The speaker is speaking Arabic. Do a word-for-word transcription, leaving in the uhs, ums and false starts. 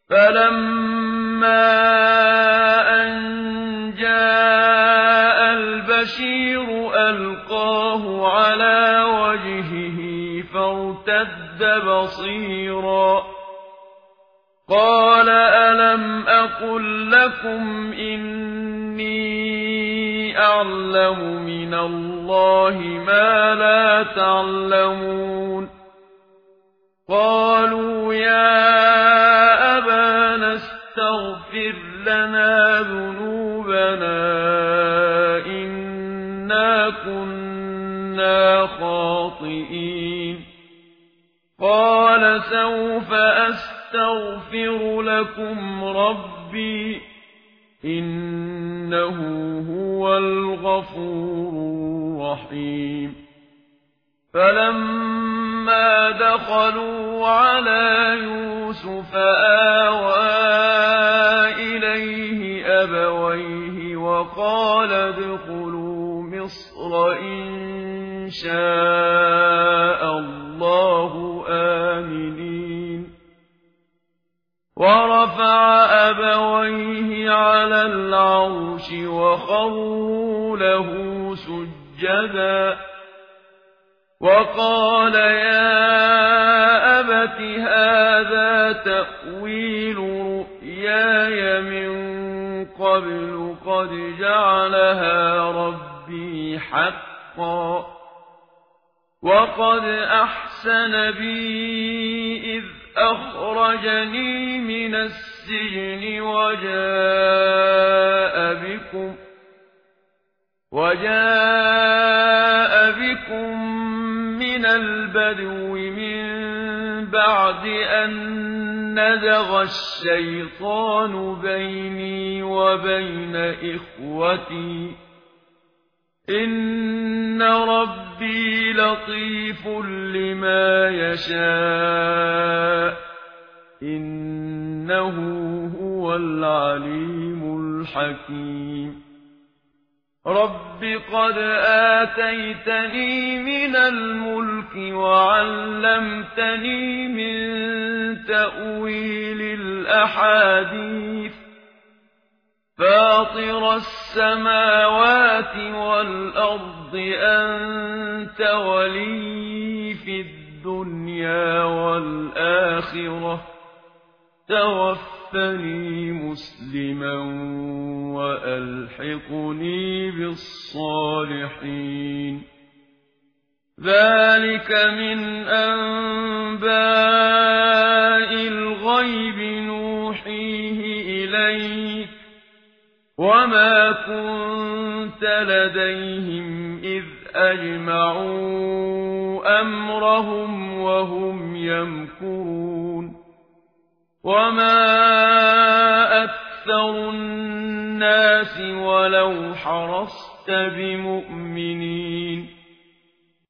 فَلَمَّا أَن جَاءَ الْبَشِيرُ أَلْقَاهُ عَلَىٰ وَجْهِهِ فَارْتَدَّ بَصِيرًا قَالَ أَلَمْ أَقُل لَّكُمْ إِنِّي أَعْلَمُ مِنَ اللَّهِ مَا لَا تَعْلَمُونَ قَالُوا يَا أَبَانَا اسْتَغْفِرْ لَنَا ذُنُوبَنَا إِنَّا كُنَّا خَاطِئِينَ قَالَ سَوْفَ أَسْتَغْفِرُ لَكُمْ رَبِّي إِنَّهُ هُوَ الْغَفُورُ الرَّحِيمُ فَلَمَّا دَخَلُوا عَلَىٰ يُوسُفَ آوَىٰ إِلَيْهِ أَبَوَيْهِ وَقَالَ ادْخُلُوا مِصْرَ إِن شَاءَ اللَّهُ آمِنِينَ وَرَفَعَ أَبَوَيْهِ عَلَى الْعَرْشِ وَخَرُّوا لَهُ سُجَّدًا وَقَالَ يَا أَبَتِ هَٰذَا تَأْوِيلُ رُؤْيَايَ مِن قَبْلُ قَدْ جَعَلَهَا رَبِّي حَقًّا وَقَدْ أَحْسَنَ بِي إِذْ أَخْرَجَنِي مِنَ السِّجْنِ وَجَاءَ بِكُمْ وَجَاءَ بِكُم مِّنَ الْبَدْوِ مِن بَعْدِ أَن نَّزَغَ الشَّيْطَانُ بَيْنِي وَبَيْنَ إِخْوَتِي إِنَّ رَبِّي لَطِيفٌ لِّمَا يَشَاءُ إِنَّهُ هُوَ الْعَلِيمُ الْحَكِيمُ رَبِّ قَدْ آتَيْتَنِي مِنَ الْمُلْكِ وَعَلَّمْتَنِي مِن تَأْوِيلِ الْأَحَادِيثِ فَاطِرَ السَّمَاوَاتِ وَالْأَرْضِ أَنتَ وَلِيِّي فِي الدُّنْيَا وَالْآخِرَةِ تَوَفَّنِي مُسْلِمًا وَأَلْحِقْنِي بِالصَّالِحِينَ ذَلِكَ مِنْ أَنبَاءِ الْغَيْبِ نُوحِيهِ إِلَيْكَ وَمَا كُنتَ لَدَيْهِمْ إِذْ أَجْمَعُوا أَمْرَهُمْ وَهُمْ يَمْكُرُونَ وَمَا أَكْثَرُ النَّاسِ وَلَوْ حَرَصْتَ بِمُؤْمِنِينَ